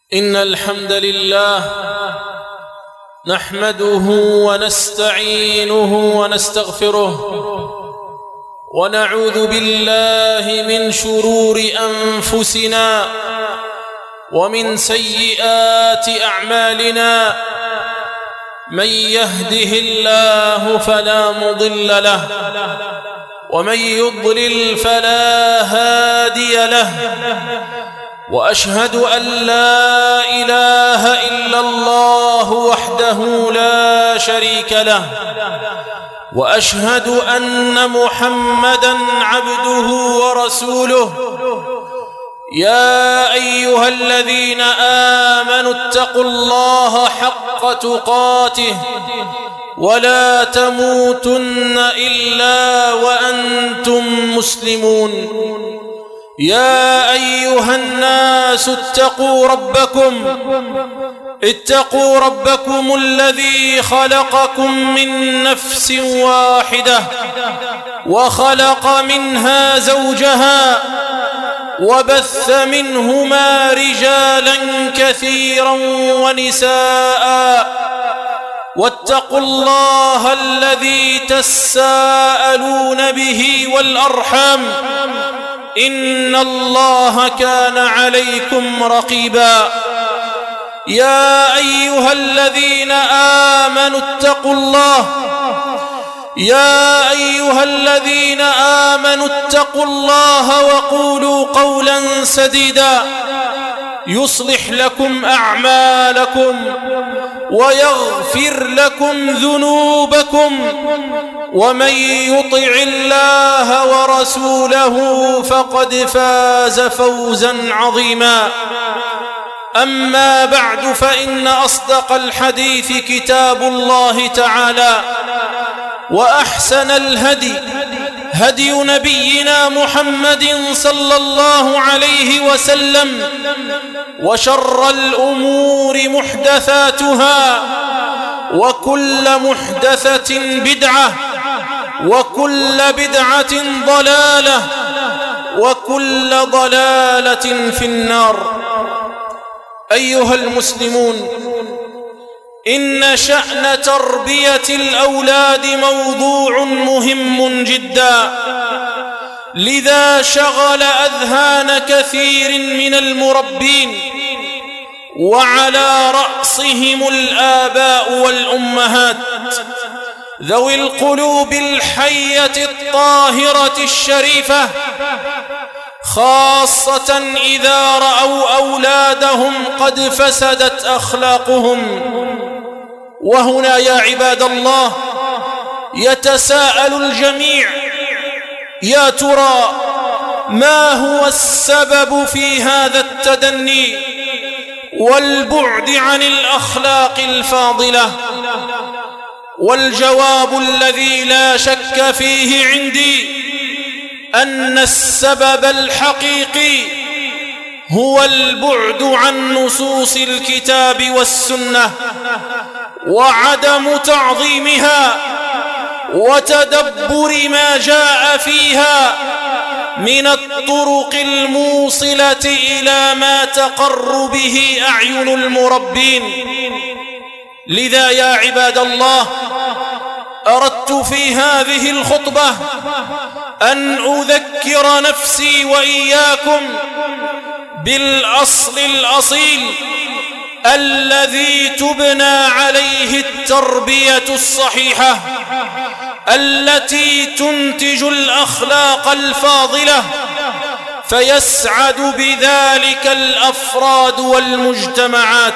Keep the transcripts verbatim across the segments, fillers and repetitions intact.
إن الحمد لله نحمده ونستعينه ونستغفره ونعوذ بالله من شرور أنفسنا ومن سيئات أعمالنا. من يهده الله فلا مضل له ومن يضلل فلا هادي له، وأشهد أن لا إله إلا الله وحده لا شريك له، وأشهد أن محمدًا عبده ورسوله. يا أيها الذين آمنوا اتقوا الله حق تقاته ولا تموتن إلا وأنتم مسلمون. يا أيها الناس اتقوا ربكم اتقوا ربكم الذي خلقكم من نفس واحدة وخلق منها زوجها وبث منهما رجالا كثيرا ونساء، واتقوا الله الذي تساءلون به والأرحام إن الله كان عليكم رقيبا. يا أيها الذين آمنوا اتقوا الله يا أيها الذين آمنوا اتقوا الله وقولوا قولا سديدا يصلح لكم أعمالكم ويغفر لكم ذنوبكم، ومن يطع الله ورسوله فقد فاز فوزا عظيما. أما بعد، فإن أصدق الحديث كتاب الله تعالى، وأحسن الهدي هدي نبينا محمد صلى الله عليه وسلم، وشر الأمور محدثاتها، وكل محدثة بدعة، وكل بدعة ضلالة، وكل ضلالة في النار. أيها المسلمون، إن شأن تربية الأولاد موضوع مهم جدا، لذا شغل أذهان كثير من المربين، وعلى رأسهم الآباء والأمهات ذوي القلوب الحية الطاهرة الشريفة، خاصة إذا رأوا أولادهم قد فسدت أخلاقهم. وهنا يا عباد الله يتساءل الجميع: يا ترى ما هو السبب في هذا التدني والبعد عن الأخلاق الفاضلة؟ والجواب الذي لا شك فيه عندي أن السبب الحقيقي هو البعد عن نصوص الكتاب والسنة، وعدم تعظيمها وتدبر ما جاء فيها من الطرق الموصلة إلى ما تقر به أعين المربين. لذا يا عباد الله، أردت في هذه الخطبة أن أذكر نفسي وإياكم بالأصل الأصيل الذي تبنى عليه التربية الصحيحة، التي تنتج الأخلاق الفاضلة، فيسعد بذلك الأفراد والمجتمعات.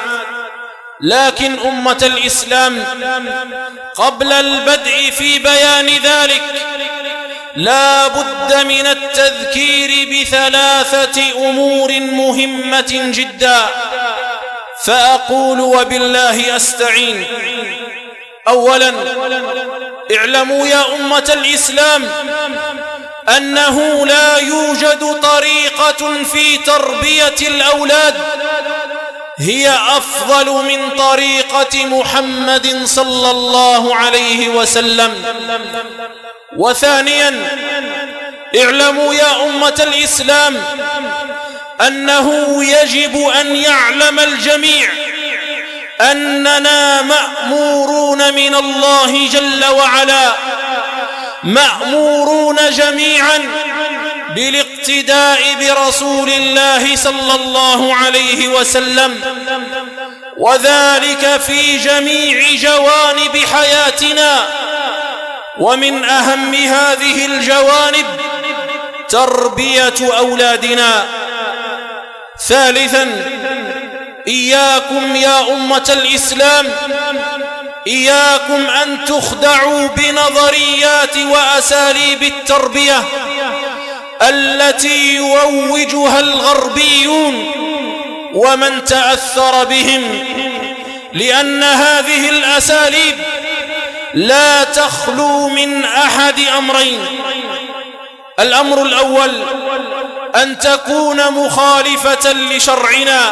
لكن أمة الإسلام، قبل البدء في بيان ذلك لا بد من التذكير بثلاثة أمور مهمة جدا، فأقول وبالله أستعين. أولا، اعلموا يا أمة الإسلام أنه لا يوجد طريقة في تربية الأولاد هي أفضل من طريقة محمد صلى الله عليه وسلم. وثانيا، اعلموا يا أمة الإسلام أنه يجب أن يعلم الجميع أننا مأمورون من الله جل وعلا، مأمورون جميعا بالاقتداء برسول الله صلى الله عليه وسلم، وذلك في جميع جوانب حياتنا. ومن أهم هذه الجوانب تربية أولادنا. ثالثا، إياكم يا أمة الإسلام، إياكم أن تخدعوا بنظريات وأساليب التربية التي يروجها الغربيون ومن تأثر بهم، لأن هذه الأساليب لا تخلو من أحد أمرين. الأمر الأول أن تكون مخالفة لشرعنا،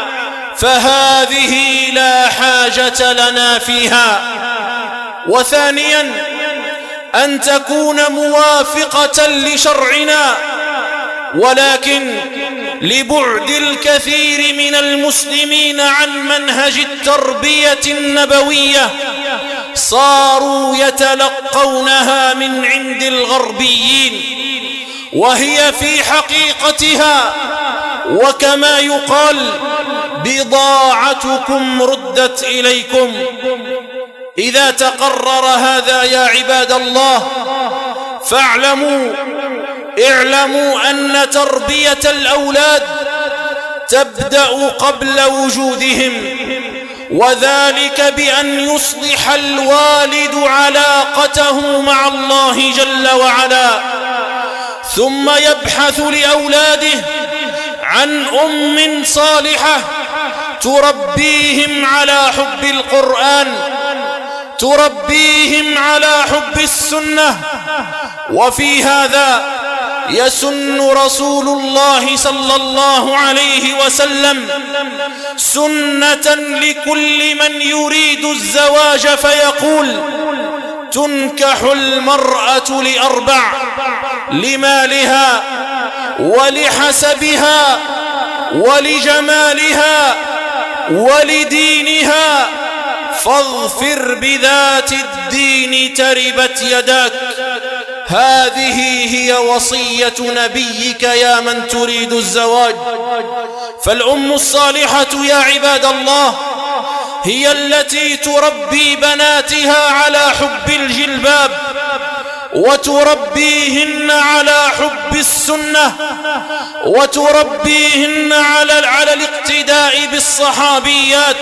فهذه لا حاجة لنا فيها. وثانيا أن تكون موافقة لشرعنا، ولكن لبعد الكثير من المسلمين عن منهج التربية النبوية صاروا يتلقونها من عند الغربيين، وهي في حقيقتها وكما يقال بضاعتكم ردت إليكم. إذا تقرر هذا يا عباد الله فاعلموا اعلموا أن تربية الأولاد تبدأ قبل وجودهم، وذلك بأن يصلح الوالد علاقته مع الله جل وعلا، ثم يبحث لأولاده عن أم صالحة تربيهم على حب القرآن، تربيهم على حب السنة. وفي هذا يسن رسول الله صلى الله عليه وسلم سنة لكل من يريد الزواج فيقول: تنكح المرأة لأربع: لمالها ولحسبها ولجمالها ولدينها، فاظفر بذات الدين تربت يداك. هذه هي وصية نبيك يا من تريد الزواج. فالأم الصالحة يا عباد الله هي التي تربي بناتها على حب الجلباب، وتربيهن على حب السنة، وتربيهن على على الاقتداء بالصحابيات،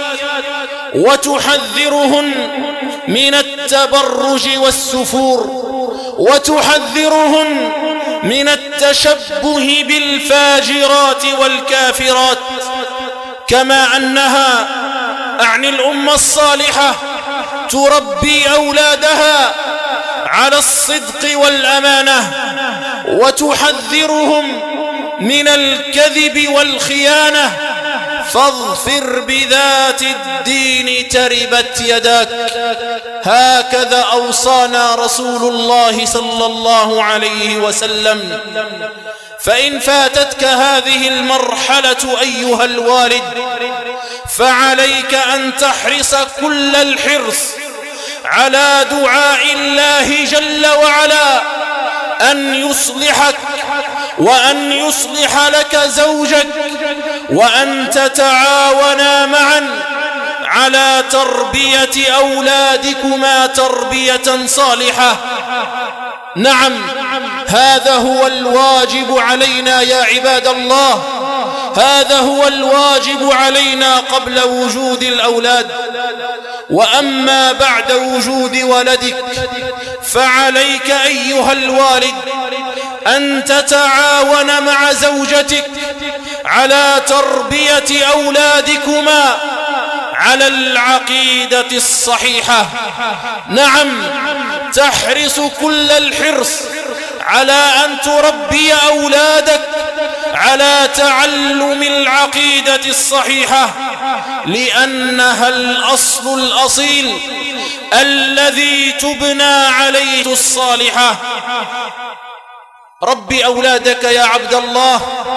وتحذرهن من التبرج والسفور، وتحذرهن من التشبه بالفاجرات والكافرات. كما أنها أعني الأمة الصالحة تربي أولادها على الصدق والأمانة، وتحذرهم من الكذب والخيانة. فاظفر بذات الدين تربت يداك. هكذا أوصانا رسول الله صلى الله عليه وسلم. فإن فاتتك هذه المرحلة أيها الوالد فعليك أن تحرص كل الحرص على دعاء الله جل وعلا أن يصلحك، وأن يصلح لك زوجك، وأن تتعاونا معا على تربية أولادكما تربية صالحة. نعم، هذا هو الواجب علينا يا عباد الله، هذا هو الواجب علينا قبل وجود الأولاد. وأما بعد وجود ولدك فعليك أيها الوالد أن تتعاون مع زوجتك على تربية أولادكما على العقيدة الصحيحة. نعم، تحرص كل الحرص على أن تربي أولادك على تعلم العقيدة الصحيحة، لأنها الأصل الأصيل الذي تبنى عليه الصالحة. رب أولادك يا عبد الله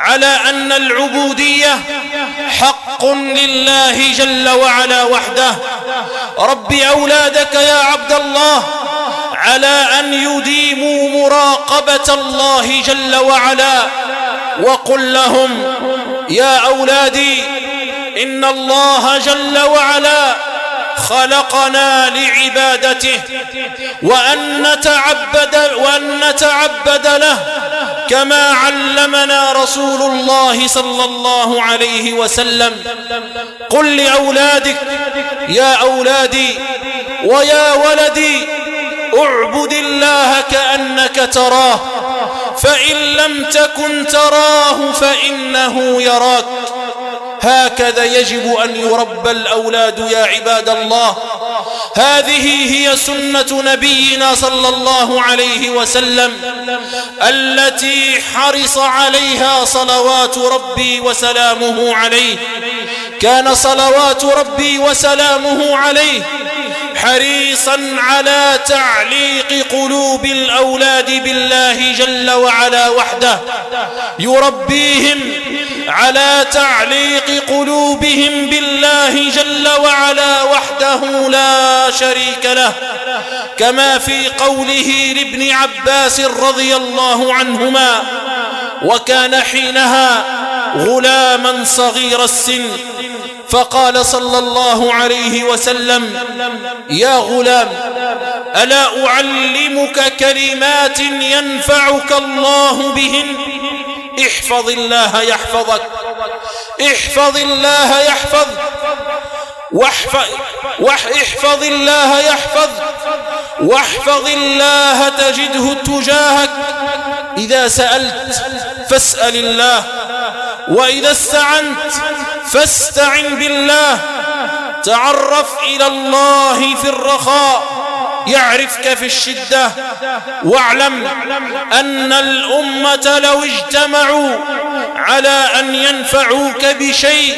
على أن العبودية حق لله جل وعلا وحده. رب أولادك يا عبد الله على أن يديموا مراقبة الله جل وعلا، وقل لهم يا أولادي إن الله جل وعلا خلقنا لعبادته، وأن نتعبد, وأن نتعبد له كما علمنا رسول الله صلى الله عليه وسلم. قل لأولادك يا أولادي ويا ولدي اعبد الله كأنك تراه، فإن لم تكن تراه فإنه يراك. هكذا يجب أن يربى الأولاد يا عباد الله. هذه هي سنة نبينا صلى الله عليه وسلم التي حرص عليها صلوات ربي وسلامه عليه. كان صلوات ربي وسلامه عليه حريصا على تعليق قلوب الأولاد بالله جل وعلا وحده، يربيهم على تعليق قلوبهم بالله جل وعلا وحده لا شريك له، كما في قوله لابن عباس رضي الله عنهما: وكان حينها غلاما صغير السن، فقال صلى الله عليه وسلم: يا غلام، ألا أعلمك كلمات ينفعك الله بهن؟ احفظ الله يحفظك، احفظ الله يحفظ واحفظ واحفظ الله يحفظ واحفظ الله تجده تجاهك. إذا سألت فاسأل الله، وإذا استعنت فاستعن بالله. تعرف إلى الله في الرخاء يعرفك في الشدة، واعلم أن الأمة لو اجتمعوا على أن ينفعوك بشيء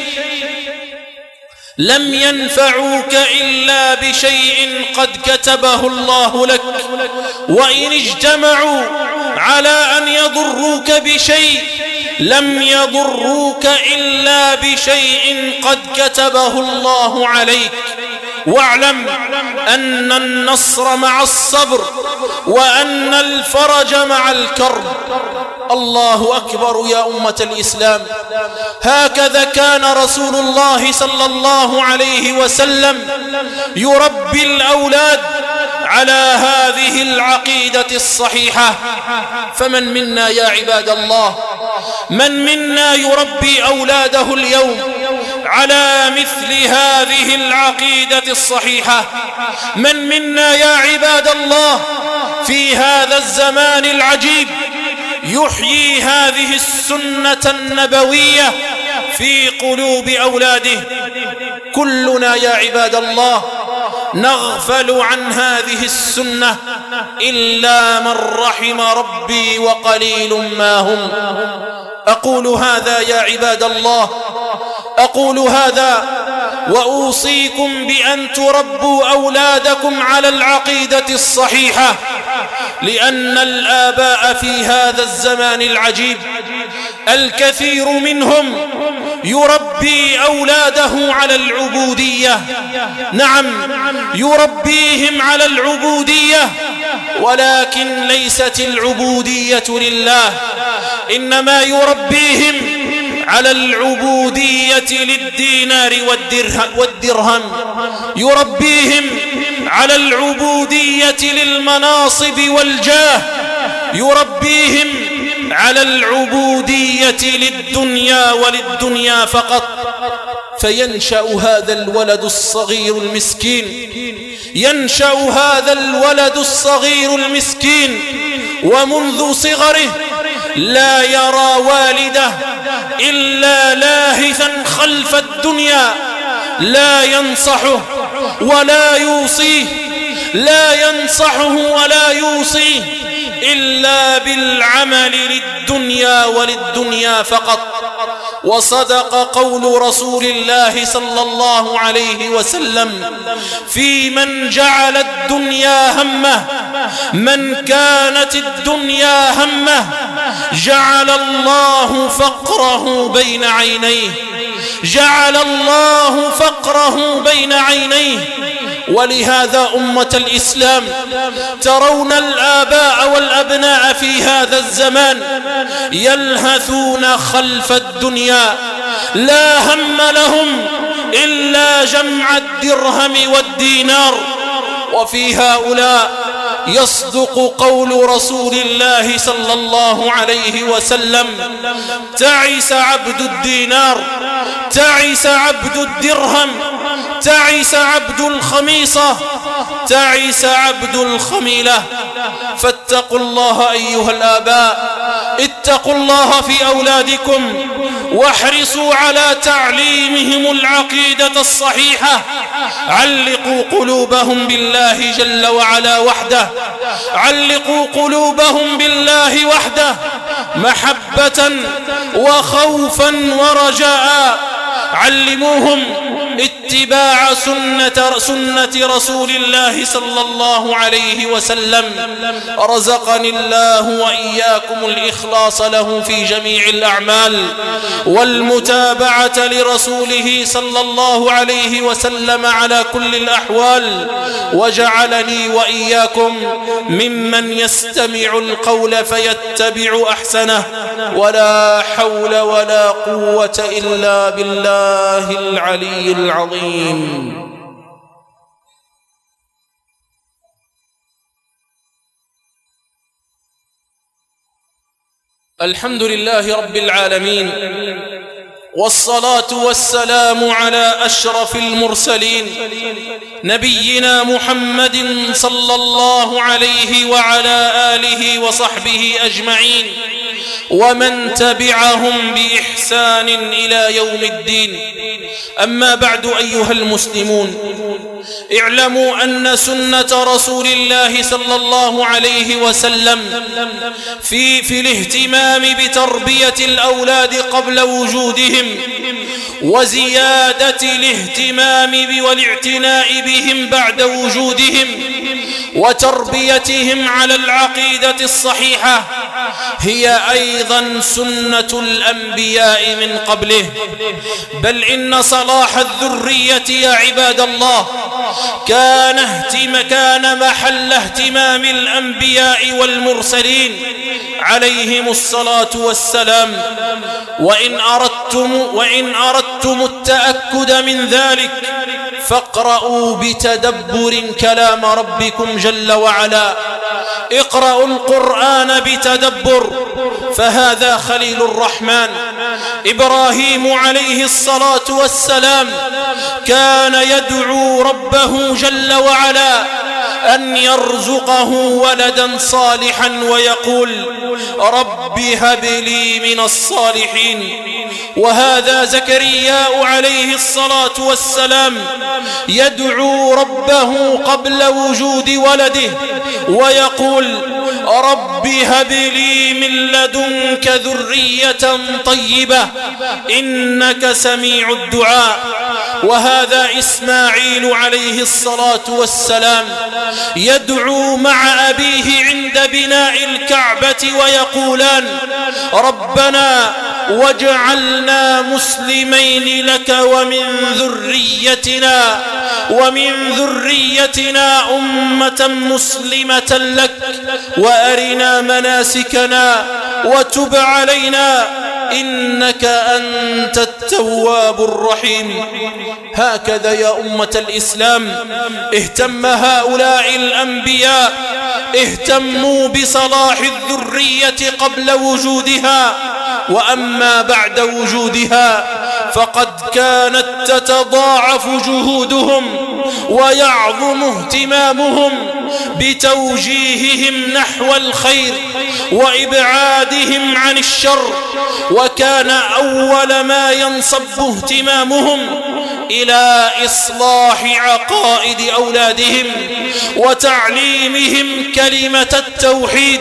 لم ينفعوك إلا بشيء قد كتبه الله لك، وإن اجتمعوا على أن يضروك بشيء لم يضروك إلا بشيء قد كتبه الله عليك. واعلم أن النصر مع الصبر، وأن الفرج مع الكرب. الله أكبر يا أمة الإسلام. هكذا كان رسول الله صلى الله عليه وسلم يربي الأولاد على هذه العقيدة الصحيحة. فمن منا يا عباد الله، من منا يربي أولاده اليوم على مثل هذه العقيدة الصحيحة؟ من منا يا عباد الله في هذا الزمان العجيب يحيي هذه السنة النبوية في قلوب أولاده؟ كلنا يا عباد الله نغفل عن هذه السنة إلا من رحم ربي وقليل ما هم. أقول هذا يا عباد الله، أقول هذا وأوصيكم بأن تربوا أولادكم على العقيدة الصحيحة، لأن الآباء في هذا الزمان العجيب الكثير منهم يربي أولاده على العبودية. نعم، يربيهم على العبودية، ولكن ليست العبودية لله، إنما يربيهم على العبودية للدينار والدرهم، يربيهم على العبودية للمناصب والجاه، يربيهم على العبودية للدنيا وللدنيا فقط. فينشأ هذا الولد الصغير المسكين ينشأ هذا الولد الصغير المسكين ومنذ صغره لا يرى والده إلا لاهثا خلف الدنيا، لا ينصحه ولا يوصيه، لا ينصحه ولا يوصيه إلا بالعمل للدنيا وللدنيا فقط. وصدق قول رسول الله صلى الله عليه وسلم في من جعل الدنيا همه من كانت الدنيا همه جعل الله فقره بين عينيه، جعل الله فقره بين عينيه. ولهذا أمة الإسلام ترون الآباء والأبناء في هذا الزمان يلهثون خلف الدنيا، لا هم لهم إلا جمع الدرهم والدينار. وفي هؤلاء يصدق قول رسول الله صلى الله عليه وسلم: تعس عبد الدينار، تعس عبد الدرهم، تعس عبد الخميصة، تعس عبد الخميلة. فاتقوا الله أيها الآباء، اتقوا الله في أولادكم، واحرصوا على تعليمهم العقيدة الصحيحة. علقوا قلوبهم بالله جل وعلا وحده، علقوا قلوبهم بالله وحده محبة وخوفا ورجاء. علموهم اتباع سنة, سنة رسول الله صلى الله عليه وسلم. رزقني الله وإياكم الإخلاص له في جميع الأعمال والمتابعة لرسوله صلى الله عليه وسلم على كل الأحوال، وجعلني وإياكم ممن يستمع القول فيتبع أحسنه. ولا حول ولا قوة إلا بالله العلي العظيم. الحمد لله رب العالمين، والصلاة والسلام على أشرف المرسلين نبينا محمد صلى الله عليه وعلى آله وصحبه أجمعين، ومن تبعهم بإحسان إلى يوم الدين. أما بعد أيها المسلمون، اعلموا أن سنة رسول الله صلى الله عليه وسلم في, في الاهتمام بتربية الأولاد قبل وجودهم، وزيادة الاهتمام والاعتناء بهم بعد وجودهم، وتربيتهم على العقيدة الصحيحة، هي أيضا سنة الأنبياء من قبله. بل إن صلاح الذرية يا عباد الله كان, اهتم كان محل اهتمام الأنبياء والمرسلين عليهم الصلاة والسلام. وإن أردتم, وإن أردتم التأكد من ذلك فاقرأوا بتدبر كلام ربكم جل وعلا. اقرأوا القرآن بتدبر، فهذا خليل الرحمن إبراهيم عليه الصلاة والسلام كان يدعو ربه جل وعلا أن يرزقه ولدا صالحا، ويقول: رب هب لي من الصالحين. وهذا زكريا عليه الصلاة والسلام يدعو ربه قبل وجود ولده ويقول: رب هب لي من لدنك ذرية طيبة إنك سميع الدعاء. وهذا إسماعيل عليه الصلاة والسلام يدعو مع أبيه عند بناء الكعبة ويقولان: ربنا واجعلنا مسلمين لك ومن ذريتنا ومن ذريتنا أمة مسلمة لك وأرنا مناسكنا وتب علينا إنك أنت التواب الرحيم. هكذا يا أمة الإسلام اهتم هؤلاء الأنبياء، اهتموا بصلاح الذرية قبل وجودها. وأما بعد وجودها فقد كانت تتضاعف جهودهم ويعظم اهتمامهم بتوجيههم نحو الخير وإبعادهم عن الشر. وكان أول ما ينصب اهتمامهم إلى إصلاح عقائد أولادهم وتعليمهم كلمة التوحيد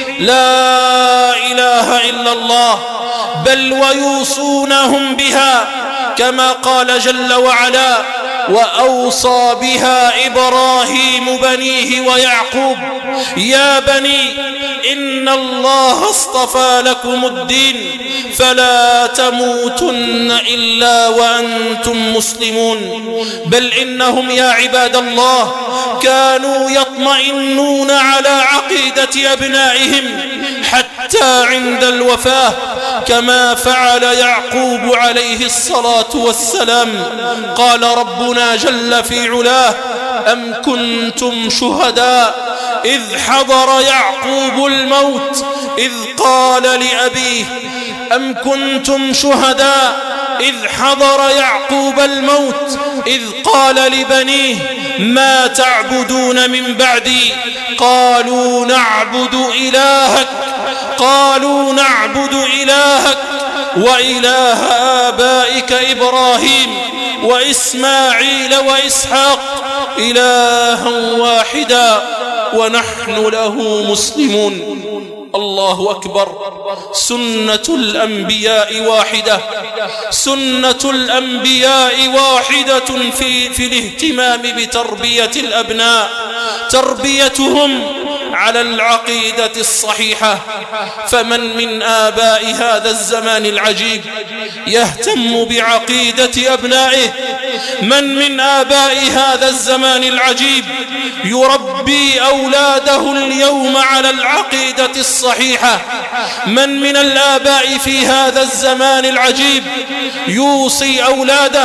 لا إله إلا الله، بل ويوصونهم بها كما قال جل وعلا: وأوصى بها إبراهيم بنيه ويعقوب: يا بني إن الله اصطفى لكم الدين فلا تموتن إلا وأنتم مسلمون. بل إنهم يا عباد الله كانوا يطمئنون على عقيدة أبنائهم حتى عند الوفاة، كما فعل يعقوب عليه الصلاة والسلام. قال ربنا جل في علاه: أم كنتم شهداء إذ حضر يعقوب الموت إذ قال لأبيه أم كنتم شهداء إذ حضر يعقوب الموت إذ قال لبنيه ما تعبدون من بعدي قالوا نعبد إلهك قالوا نعبد إلهك وإله آبائك إبراهيم وإسماعيل وإسحاق إلها واحدا ونحن له مسلمون. الله أكبر. سنة الأنبياء واحدة سنة الأنبياء واحدة في, في الاهتمام بتربية الأبناء، تربيتهم على العقيدة الصحيحة. فمن من آباء هذا الزمان العجيب يهتم بعقيدة أبنائه؟ من من آباء هذا الزمان العجيب يربي أولاده اليوم على العقيدة الصحيحة؟ من من الآباء في هذا الزمان العجيب يوصي أولاده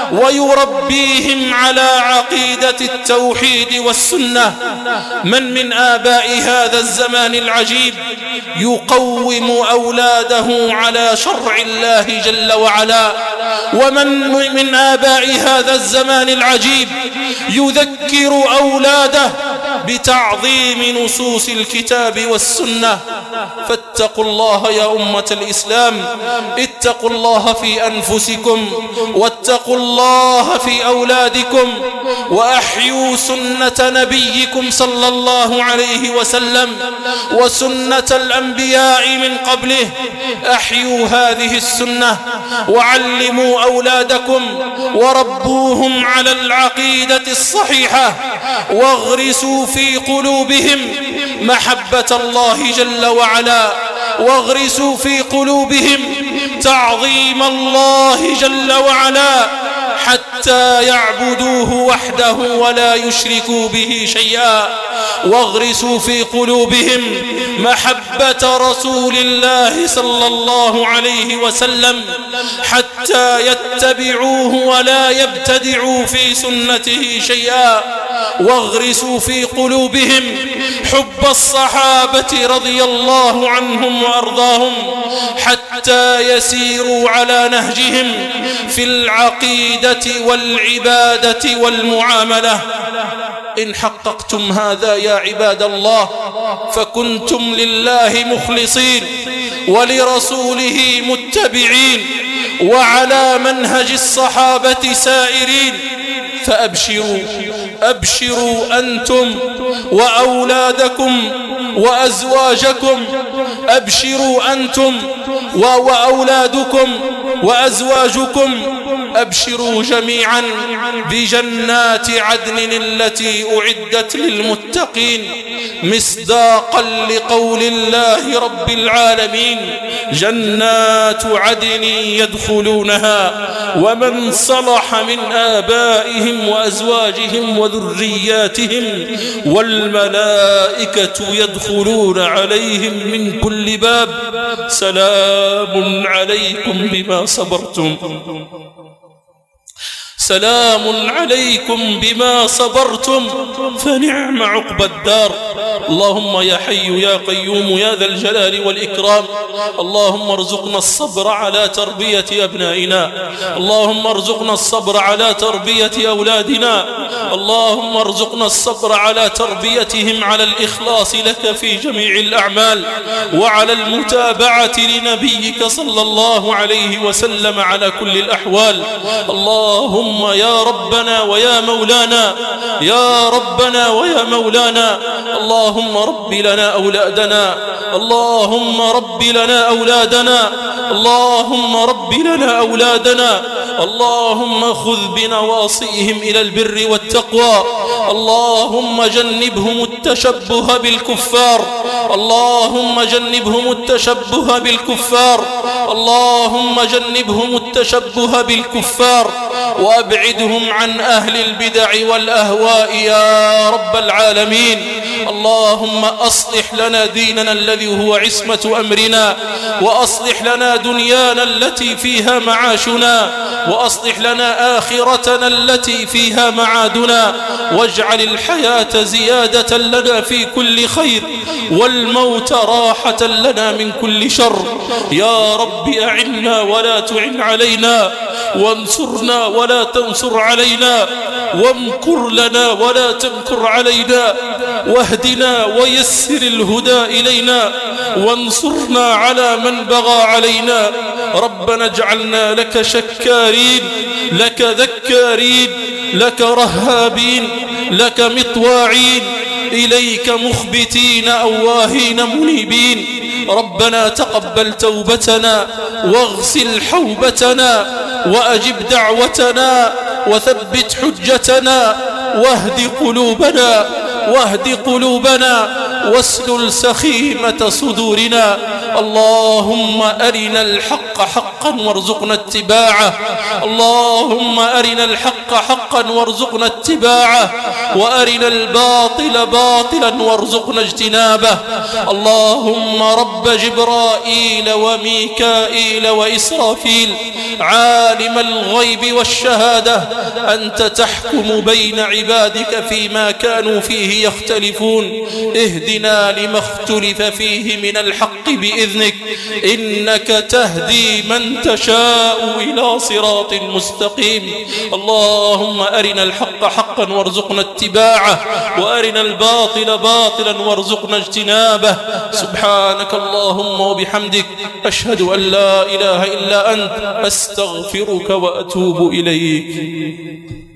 ويربيهم على عقيدة التوحيد والسنة؟ من من آباء هذا الزمان العجيب يقوم أولاده على شرع الله جل وعلا؟ ومن من آباء هذا الزمان العجيب يذكر أولاده بتعظيم نصوص الكتاب والسنة؟ فاتقوا الله يا أمة الإسلام، اتقوا الله في أنفسكم واتقوا الله في أولادكم، وأحيوا سنة نبيكم صلى الله عليه وسلم وسنة الأنبياء من قبله. أحيوا هذه السنة وعلموا أولادكم وربوهم على العقيدة الصحيحة، واغرسوا في قلوبهم محبة الله جل وعلا، واغرسوا في قلوبهم تعظيم الله جل وعلا حتى يعبدوه وحده ولا يشركوا به شيئا، واغرسوا في قلوبهم محبة رسول الله صلى الله عليه وسلم حتى يتبعوه ولا يبتدعوا في سنته شيئا، واغرسوا في قلوبهم حب الصحابة رضي الله عنهم وأرضاهم حتى يسيروا على نهجهم في العقيدة والعبادة والمعاملة. إن حققتم هذا يا عباد الله فكنتم لله مخلصين ولرسوله متبعين وعلى منهج الصحابة سائرين. فأبشروا أبشروا أنتم وأولادكم وأزواجكم، أبشروا أنتم وأولادكم وأزواجكم، أبشروا جميعا بجنات عدن التي أعدت للمتقين، مصداقا لقول الله رب العالمين: جنات عدن يدخلونها ومن صلح من آبائهم وأزواجهم وذرياتهم والملائكة يدخلون عليهم من كل باب سلام عليكم بما صبرتم سلام عليكم بما صبرتم فنعم عقبى الدار. اللهم يا حي يا قيوم يا ذا الجلال والإكرام، اللهم ارزقنا الصبر على تربية أبنائنا، اللهم ارزقنا الصبر على تربية أولادنا، اللهم ارزقنا الصبر على تربيتهم على الإخلاص لك في جميع الأعمال وعلى المتابعة لنبيك صلى الله عليه وسلم على كل الأحوال. اللهم يا ربنا ويا مولانا يا ربنا ويا مولانا اللهم رب لنا أولادنا اللهم رب لنا أولادنا اللهم رب لنا أولادنا اللهم خذ بنواصيهم إلى البر والتقوى. اللهم جنبهم التشبه بالكفار. اللهم جنبهم التشبه بالكفار. اللهم جنبهم التشبه بالكفار وأبعدهم عن أهل البدع والأهواء يا رب العالمين. اللهم أصلح لنا ديننا الذي هو عصمة أمرنا، وأصلح لنا دنيانا التي فيها معاشنا، وأصلح لنا آخرتنا التي فيها معادنا، واجعل الحياة زيادة لنا في كل خير والموت راحة لنا من كل شر. يا رب أعنا ولا تعن علينا، وانصرنا ولا تنصر علينا، وامكر لنا ولا تمكر علينا، واهدنا ويسر الهدى إلينا، وانصرنا على من بغى علينا. ربنا اجعلنا لك شكارين، لك ذكارين، لك رهابين، لك مطواعين، إليك مخبتين أواهين منيبين. ربنا تقبل توبتنا، واغسل حوبتنا، وأجب دعوتنا، وثبت حجتنا، واهد قلوبنا، واهد قلوبنا، واسلل سخيمة صدورنا. اللهم أرنا الحق حقا وارزقنا اتباعه. اللهم أرنا الحق حقا وارزقنا اتباعه، وأرنا الباطل باطلا وارزقنا اجتنابه. اللهم رب جبرائيل وميكائيل وإسرافيل، عالم الغيب والشهادة، أنت تحكم بين عبادك فيما كانوا فيه يختلفون. اهدنا لما اختلف فيه من الحق بإذنك، إنك تهدي من تشاء إلى صراط مستقيم. اللهم أرنا الحق حقا وارزقنا اتباعه، وأرنا الباطل باطلا وارزقنا اجتنابه. سبحانك اللهم وبحمدك، أشهد أن لا إله إلا أنت، أستغفرك وأتوب إليك.